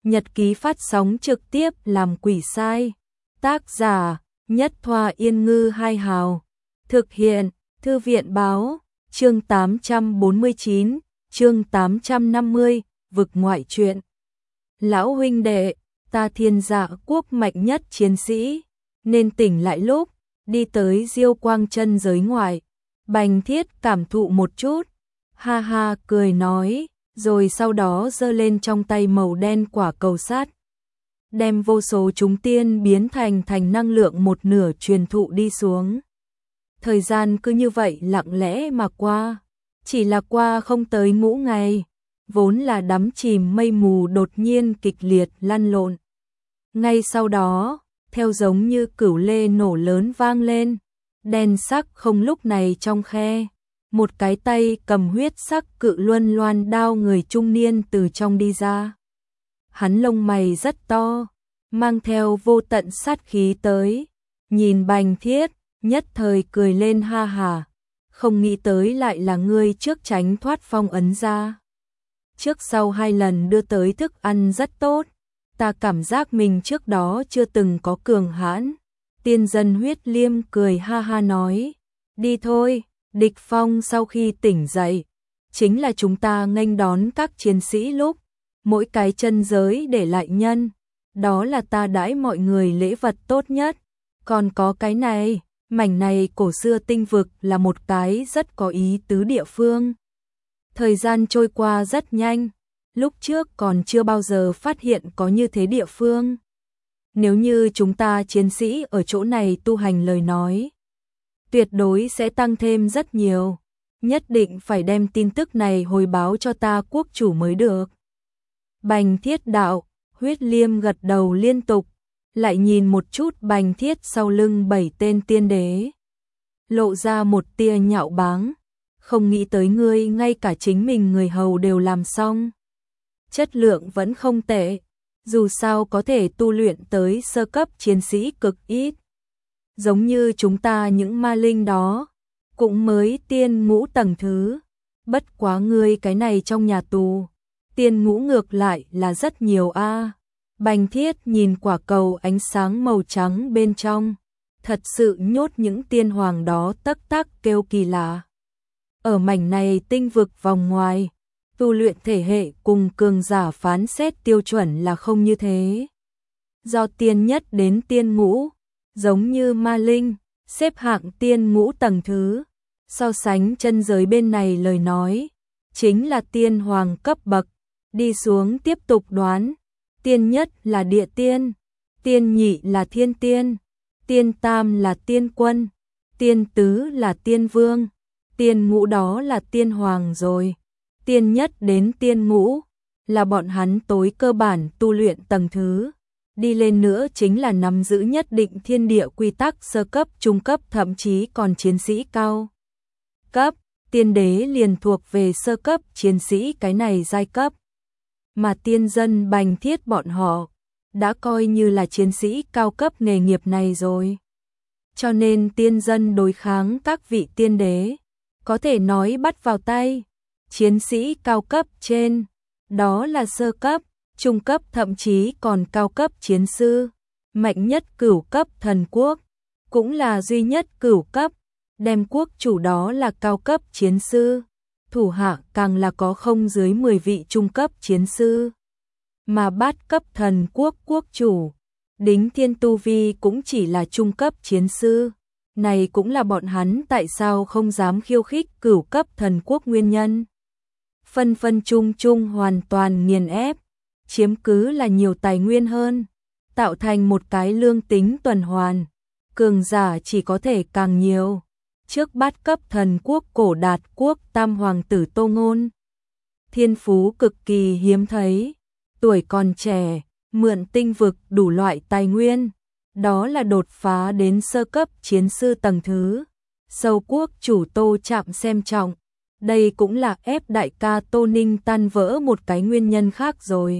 Nhật ký phát sóng trực tiếp làm quỷ sai. Tác giả Nhất Thoa Yên Ngư Hai Hào. Thực hiện Thư viện Báo. Chương 849, chương 850, vực ngoại truyện. Lão huynh đệ, ta Thiên Dạ quốc mạnh nhất chiến sĩ, nên tỉnh lại lúc đi tới Diêu Quang chân giới ngoại. Bành Thiết cảm thụ một chút, ha ha cười nói, rồi sau đó giơ lên trong tay màu đen quả cầu sắt, đem vô số chúng tiên biến thành năng lượng một nửa truyền thụ đi xuống. Thời gian cứ như vậy lặng lẽ mà qua, chỉ là qua không tới ngũ ngày, vốn là đắm chìm mây mù đột nhiên kịch liệt lăn lộn. Ngay sau đó, theo giống như cửu lê nổ lớn vang lên, đen sắc không lúc này trong khe, một cái tay cầm huyết sắc cự luân loan đao người trung niên từ trong đi ra. Hắn lông mày rất to, mang theo vô tận sát khí tới, nhìn Bành Thiết, nhất thời cười lên ha hà, không nghĩ tới lại là ngươi trước tránh thoát phong ấn ra. Trước sau hai lần đưa tới thức ăn rất tốt, ta cảm giác mình trước đó chưa từng có cường hãn. Tiên dân Huyết Liêm cười ha ha nói, đi thôi, địch phong sau khi tỉnh dậy, chính là chúng ta nghênh đón các chiến sĩ lúc, mỗi cái chân giới để lại nhân, đó là ta đãi mọi người lễ vật tốt nhất. Còn có cái này, mảnh này cổ xưa tinh vực là một cái rất có ý tứ địa phương. Thời gian trôi qua rất nhanh, lúc trước còn chưa bao giờ phát hiện có như thế địa phương. Nếu như chúng ta chiến sĩ ở chỗ này tu hành lời nói, tuyệt đối sẽ tăng thêm rất nhiều. Nhất định phải đem tin tức này hồi báo cho ta quốc chủ mới được. Bành Thiết đạo, Huyết Liêm gật đầu liên tục, lại nhìn một chút Bành Thiết sau lưng 7 tên tiên đế, lộ ra một tia nhạo báng, không nghĩ tới ngươi ngay cả chính mình người hầu đều làm xong. Chất lượng vẫn không tệ, dù sao có thể tu luyện tới sơ cấp chiến sĩ cực ít. Giống như chúng ta những ma linh đó, cũng mới tiên ngũ tầng thứ, bất quá ngươi cái này trong nhà tù, tiên ngũ ngược lại là rất nhiều a. Bành Thiết nhìn quả cầu ánh sáng màu trắng bên trong, thật sự nhốt những tiên hoàng đó tắc tắc kêu kỳ lạ. Ở mảnh này tinh vực vòng ngoài, tu luyện thể hệ cùng cường giả phán xét tiêu chuẩn là không như thế. Do tiên nhất đến tiên ngũ, giống như ma linh, xếp hạng tiên ngũ tầng thứ, so sánh chân giới bên này lời nói, chính là tiên hoàng cấp bậc, đi xuống tiếp tục đoán. Tiên nhất là địa tiên, tiên nhị là thiên tiên, tiên tam là tiên quân, tiên tứ là tiên vương, tiên ngũ đó là tiên hoàng rồi. Tiên nhất đến tiên ngũ là bọn hắn tối cơ bản tu luyện tầng thứ, đi lên nữa chính là nắm giữ nhất định thiên địa quy tắc sơ cấp, trung cấp, thậm chí còn chiến sĩ cao cấp. Tiên đế liền thuộc về sơ cấp chiến sĩ cái này giai cấp, mà tiên dân Bành Thiết bọn họ đã coi như là chiến sĩ cao cấp nghề nghiệp này rồi. Cho nên tiên dân đối kháng các vị tiên đế, có thể nói bắt vào tay. Chiến sĩ cao cấp trên, đó là sơ cấp, trung cấp, thậm chí còn cao cấp chiến sư. Mạnh nhất cửu cấp thần quốc, cũng là duy nhất cửu cấp, đem quốc chủ đó là cao cấp chiến sư. Thủ hạ càng là có không dưới 10 vị trung cấp chiến sư. Mà bát cấp thần quốc quốc chủ, đính thiên tu vi cũng chỉ là trung cấp chiến sư. Này cũng là bọn hắn tại sao không dám khiêu khích cửu cấp thần quốc nguyên nhân. Phân phân chung chung hoàn toàn nghiền ép, chiếm cứ là nhiều tài nguyên hơn, tạo thành một cái lương tính tuần hoàn, cường giả chỉ có thể càng nhiều. Trước bát cấp thần quốc Cổ Đạt quốc tam hoàng tử Tô Ngôn, thiên phú cực kỳ hiếm thấy, tuổi còn trẻ, mượn tinh vực đủ loại tài nguyên, đó là đột phá đến sơ cấp chiến sư tầng thứ. Sâu quốc chủ Tô Trạm xem trọng, đây cũng là ép đại ca Tô Ninh tan vỡ một cái nguyên nhân khác rồi.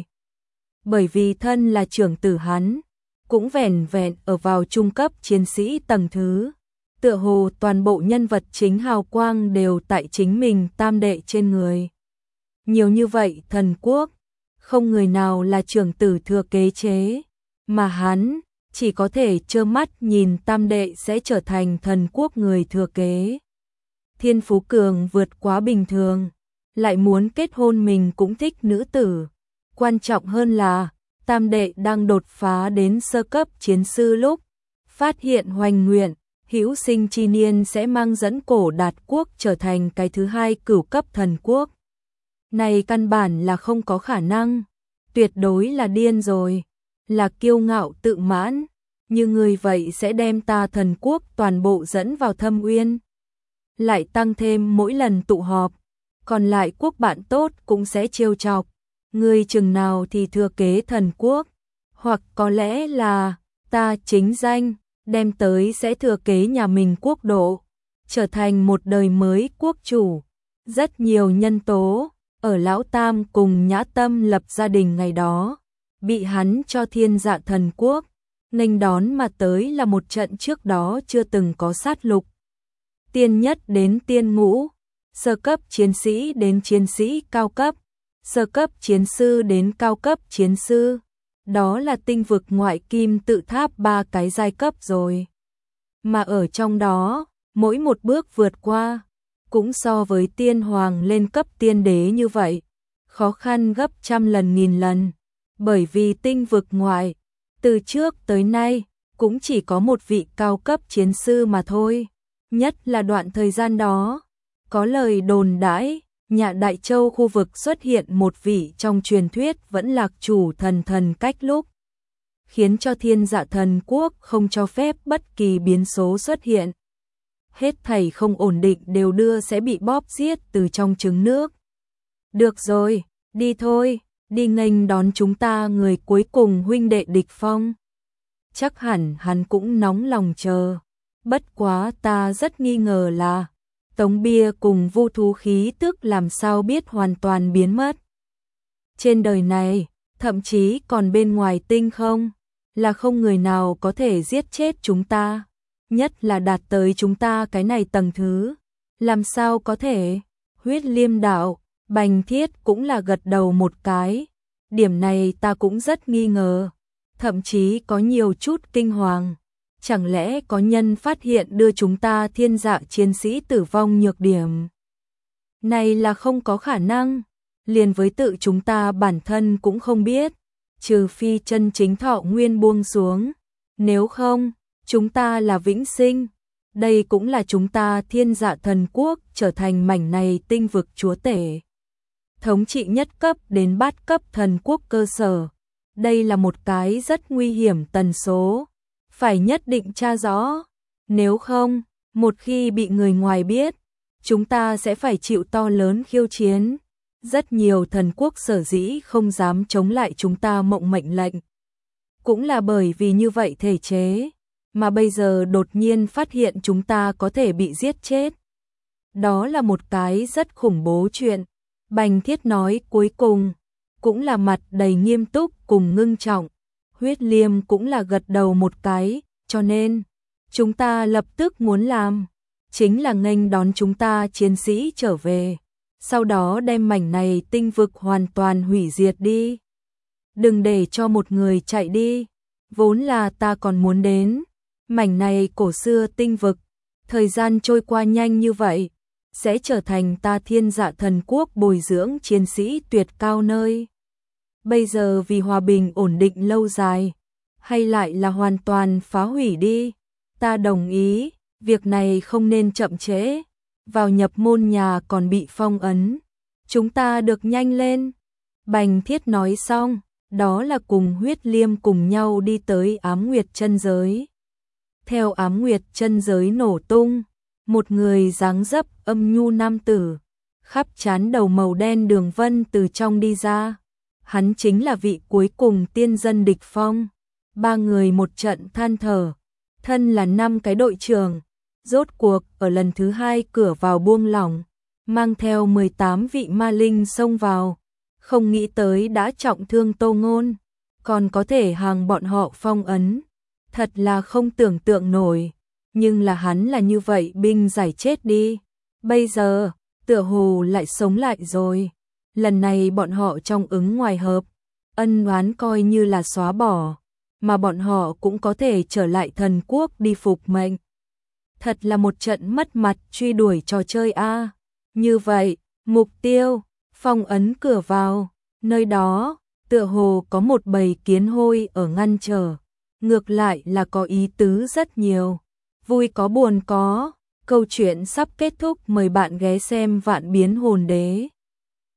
Bởi vì thân là trưởng tử hắn, cũng vẻn vẹn ở vào trung cấp chiến sĩ tầng thứ. Tựa hồ toàn bộ nhân vật chính hào quang đều tại chính mình tam đệ trên người. Nhiều như vậy thần quốc, không người nào là trưởng tử thừa kế chế, mà hắn chỉ có thể trơ mắt nhìn tam đệ sẽ trở thành thần quốc người thừa kế. Thiên Phú Cường vượt quá bình thường, lại muốn kết hôn, mình cũng thích nữ tử. Quan trọng hơn là, tam đệ đang đột phá đến sơ cấp chiến sư lúc, phát hiện hoành nguyện, hữu sinh chi niên sẽ mang dẫn Cổ Đạt quốc trở thành cái thứ hai cửu cấp thần quốc. Này căn bản là không có khả năng, tuyệt đối là điên rồi, là kiêu ngạo tự mãn, như người vậy sẽ đem ta thần quốc toàn bộ dẫn vào thâm uyên. Lại tăng thêm mỗi lần tụ họp, còn lại quốc bạn tốt cũng sẽ trêu chọc, người chừng nào thì thừa kế thần quốc, hoặc có lẽ là ta chính danh, đem tới sẽ thừa kế nhà mình quốc độ, trở thành một đời mới quốc chủ. Rất nhiều nhân tố, ở Lão Tam cùng Nhã Tâm lập gia đình ngày đó, bị hắn cho Thiên Dạ thần quốc, nghênh đón mà tới là một trận trước đó chưa từng có sát lục. Tiên nhất đến tiên ngũ, sơ cấp chiến sĩ đến chiến sĩ cao cấp, sơ cấp chiến sư đến cao cấp chiến sư. Đó là tinh vực ngoại kim tự tháp 3 cái giai cấp rồi. Mà ở trong đó, mỗi một bước vượt qua, cũng so với tiên hoàng lên cấp tiên đế như vậy, khó khăn gấp trăm lần nghìn lần. Bởi vì tinh vực ngoại, từ trước tới nay, cũng chỉ có một vị cao cấp chiến sư mà thôi. Nhất là đoạn thời gian đó, có lời đồn đãi, Nhạ Đại Châu khu vực xuất hiện một vị trong truyền thuyết vẫn lạc chủ thần cách lúc, khiến cho Thiên Dạ thần quốc không cho phép bất kỳ biến số xuất hiện. Hết thảy không ổn định đều đưa sẽ bị bóp giết từ trong trứng nước. Được rồi, đi thôi, đi nghênh đón chúng ta người cuối cùng huynh đệ Địch Phong. Chắc hẳn hắn cũng nóng lòng chờ. Bất quá ta rất nghi ngờ là Tống Bia cùng Vu Thú khí tức làm sao biết hoàn toàn biến mất. Trên đời này, thậm chí còn bên ngoài tinh không, là không người nào có thể giết chết chúng ta. Nhất là đạt tới chúng ta cái này tầng thứ. Làm sao có thể? Huyết Liêm đạo, Bành Thiết cũng là gật đầu một cái. Điểm này ta cũng rất nghi ngờ. Thậm chí có nhiều chút kinh hoàng. Chẳng lẽ có nhân phát hiện đưa chúng ta Thiên Dạ chiến sĩ tử vong nhược điểm? Này là không có khả năng. Liền với tự chúng ta bản thân cũng không biết. Trừ phi chân chính thọ nguyên buông xuống. Nếu không, chúng ta là vĩnh sinh. Đây cũng là chúng ta Thiên Dạ thần quốc trở thành mảnh này tinh vực chúa tể. Thống trị nhất cấp đến bát cấp thần quốc cơ sở. Đây là một cái rất nguy hiểm tần số. Phải nhất định tra rõ. Nếu không, một khi bị người ngoài biết, chúng ta sẽ phải chịu to lớn khiêu chiến. Rất nhiều thần quốc sở dĩ không dám chống lại chúng ta mộng mệnh lệnh. Cũng là bởi vì như vậy thể chế, mà bây giờ đột nhiên phát hiện chúng ta có thể bị giết chết. Đó là một cái rất khủng bố chuyện. Bành Thiết nói cuối cùng, cũng là mặt đầy nghiêm túc cùng ngưng trọng. Huyết Liêm cũng là gật đầu một cái, cho nên, chúng ta lập tức muốn làm, chính là nghênh đón chúng ta chiến sĩ trở về, sau đó đem mảnh này tinh vực hoàn toàn hủy diệt đi. Đừng để cho một người chạy đi, vốn là ta còn muốn đến, mảnh này cổ xưa tinh vực, thời gian trôi qua nhanh như vậy, sẽ trở thành ta Thiên Dạ thần quốc bồi dưỡng chiến sĩ tuyệt cao nơi. Bây giờ vì hòa bình ổn định lâu dài, hay lại là hoàn toàn phá hủy đi, ta đồng ý, việc này không nên chậm trễ, vào nhập môn nhà còn bị phong ấn, chúng ta được nhanh lên. Bành Thiết nói xong, đó là cùng Huyết Liêm cùng nhau đi tới Ám Nguyệt chân giới. Theo Ám Nguyệt chân giới nổ tung, một người dáng dấp âm nhu nam tử, khắp trán đầu màu đen đường vân từ trong đi ra. Hắn chính là vị cuối cùng tiên dân Địch Phong. Ba người một trận than thở, thân là 5 cái đội trưởng, rốt cuộc ở lần thứ 2 cửa vào buông lỏng, mang theo 18 vị ma linh xông vào, không nghĩ tới đã trọng thương Tô Ngôn, còn có thể hàng bọn họ phong ấn, thật là không tưởng tượng nổi, nhưng là hắn là như vậy binh giải chết đi, bây giờ, tựa hồ lại sống lại rồi, lần này bọn họ trong ứng ngoài hợp, ân oán coi như là xóa bỏ, mà bọn họ cũng có thể trở lại thần quốc đi phục mệnh. Thật là một trận mất mặt truy đuổi trò chơi a. Như vậy, mục tiêu, phong ấn cửa vào, nơi đó, tựa hồ có một bầy kiến hôi ở ngăn trở. Ngược lại là có ý tứ rất nhiều. Vui có buồn có, câu chuyện sắp kết thúc, mời bạn ghé xem Vạn Biến Hồn Đế.